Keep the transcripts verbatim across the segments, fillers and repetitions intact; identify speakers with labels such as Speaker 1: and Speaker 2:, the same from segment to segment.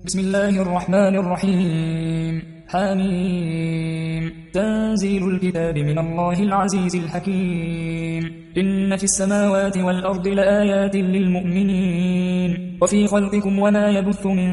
Speaker 1: بسم الله الرحمن الرحيم. حميم. تنزيل الكتاب من الله العزيز الحكيم. إن في السماوات والأرض لآيات للمؤمنين وفي خلقكم وما يبث من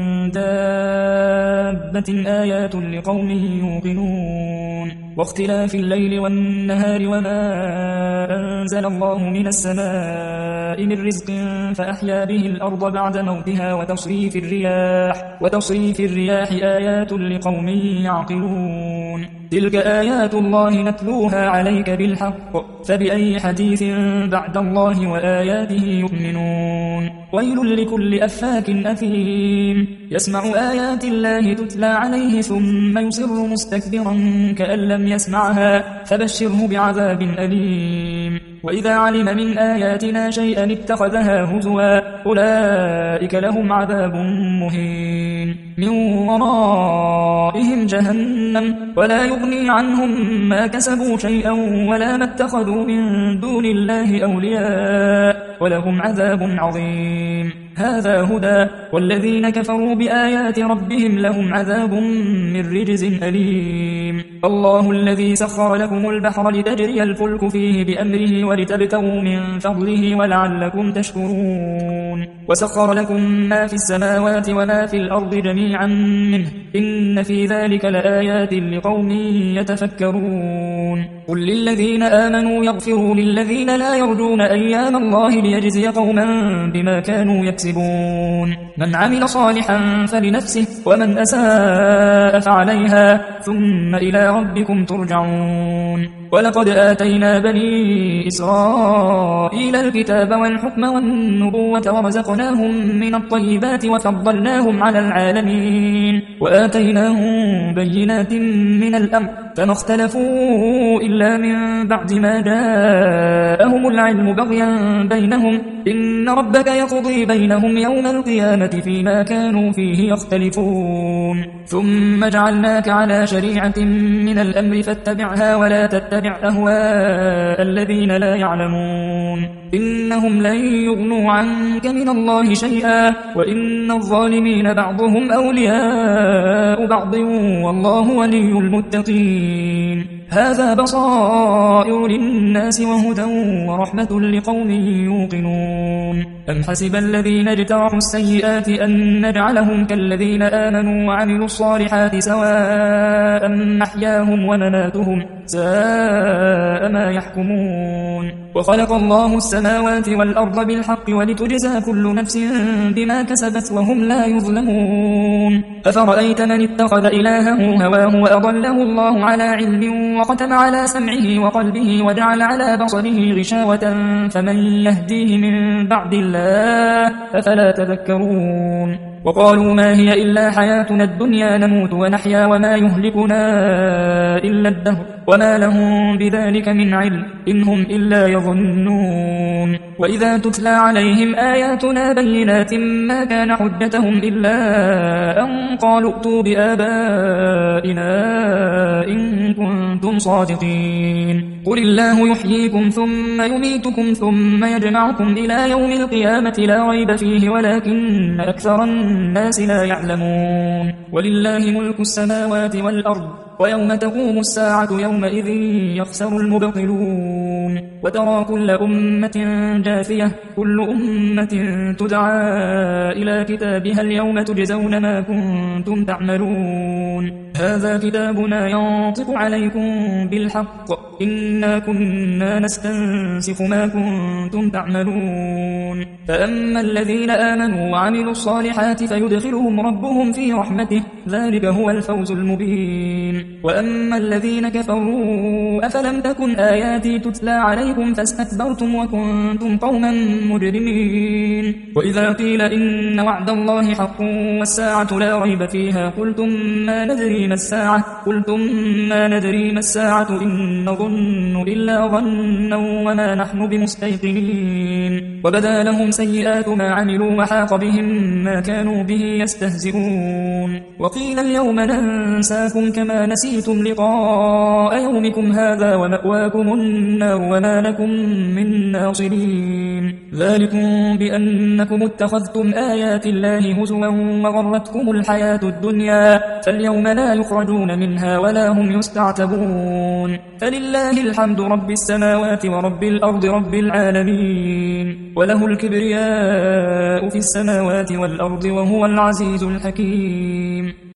Speaker 1: دابة آيات لقوم يوقنون واختلاف الليل والنهار وما أنزل الله من السماء من رزق فأحيا به الأرض بعد موتها وتصريف الرياح وتصريف الرياح آيات لقوم يعقلون. تلك آيات الله نتلوها عليك بالحق فبأي حديث بعد الله وآياته يؤمنون. ويل لكل أفاك أثيم يسمع آيات الله تتلى عليه ثم يصر مستكبرا كأن لم يسمعها فبشره بعذاب أليم. وإذا علم من آياتنا شيئا اتخذها هزوا أولئك لهم عذاب مهين من ورائهم جهنم ولا يغني عنهم ما كسبوا شيئا ولا ما اتخذوا من دون الله أولياء ولهم عذاب عظيم. هذا هدى والذين كفروا بآيات ربهم لهم عذاب من رجز أليم. الله الذي سخر لكم البحر لتجري الفلك فيه بأمره ولتبتغوا من فضله ولعلكم تشكرون. وسخر لكم ما في السماوات وما في الأرض جميعا منه إن في ذلك لآيات لقوم يتفكرون. قل للذين آمنوا يغفروا للذين لا يرجون أيام الله ليجزي قوما بما كانوا يكسبون. من عمل صالحا فلنفسه ومن أساء فعليها ثم إلى ربكم ترجعون. ولقد آتينا بني إسرائيل الكتاب والحكم والنبوة ورزقناهم من الطيبات وفضلناهم على العالمين وآتيناهم بينات من الأمر فما اختلفوا إلا من بعد ما جاءهم العلم بغيا بينهم إن ربك يقضي بينهم يوم القيامة فيما كانوا فيه يختلفون. ثم جعلناك على شريعة من الأمر فاتبعها ولا تتبع أهواء الذين لا يعلمون إنهم لن يغنوا عنك من الله شيئا وإن الظالمين بعضهم أولياء بعض والله ولي المتقين. هذا بصائر للناس وهدى ورحمة لقوم يوقنون. أم حسب الذين اجترحوا السيئات أن نجعلهم كالذين آمنوا وعملوا الصالحات سواء محياهم ومماتهم ساء ما يحكمون. وخلق الله السماوات والأرض بالحق ولتجزى كل نفس بما كسبت وهم لا يظلمون. أفرأيت من اتخذ إلهه هواه وأضله الله على علم وختم على سمعه وقلبه وجعل على بصره غشاوة فمن يهديه من بعد الله أفلا تذكرون. وقالوا ما هي إلا حياتنا الدنيا نموت ونحيا وما يهلكنا إلا الدهر وما لهم بذلك من علم إن هم إلا يظنون. وإذا تتلى عليهم آياتنا بينات ما كان حجتهم إلا أن قالوا ائتوا بآبائنا إن كنتم صادقين. قل الله يحييكم ثم يميتكم ثم يجمعكم إلى يوم القيامة لا ريب فيه ولكن أكثر الناس لا يعلمون. ولله ملك السماوات والأرض ويوم تقوم الساعة يومئذ يخسر المبطلون. وترى كل أمة جاثية كل أمة تدعى إلى كتابها اليوم تجزون ما كنتم تعملون. هذا كتابنا ينطق عليكم بالحق إنا كنا نستنسخ ما كنتم تعملون. فأما الذين آمنوا وعملوا الصالحات فيدخلهم ربهم في رحمته ذلك هو الفوز المبين. وأما الذين كفروا أفلم تكن آياتي تتلى عليكم فاستكبرتم وكنتم قوما مجرمين. وإذا قيل إن وعد الله حق والساعة لا ريب فيها قلتم ما ندري ما الساعة قلتم ما ندري ما الساعة إن نظن نظن إلا ظنا وما نحن بمستيقنين وبدا لهم سيئات ما عملوا وحاق بهم ما كانوا به يستهزئون وقيل اليوم ننساكم كما نسيتم لقاء يومكم هذا ومأواكم النار وما لكم من ناصرين ذلكم بأنكم اتخذتم آيات الله هزوا وغرتكم الحياة الدنيا فاليوم لا يخرجون منها ولا هم يستعتبون فلله الحمد رب السماوات ورب الأرض رب العالمين وله الكبرياء في السماوات والأرض وهو العزيز الحكيم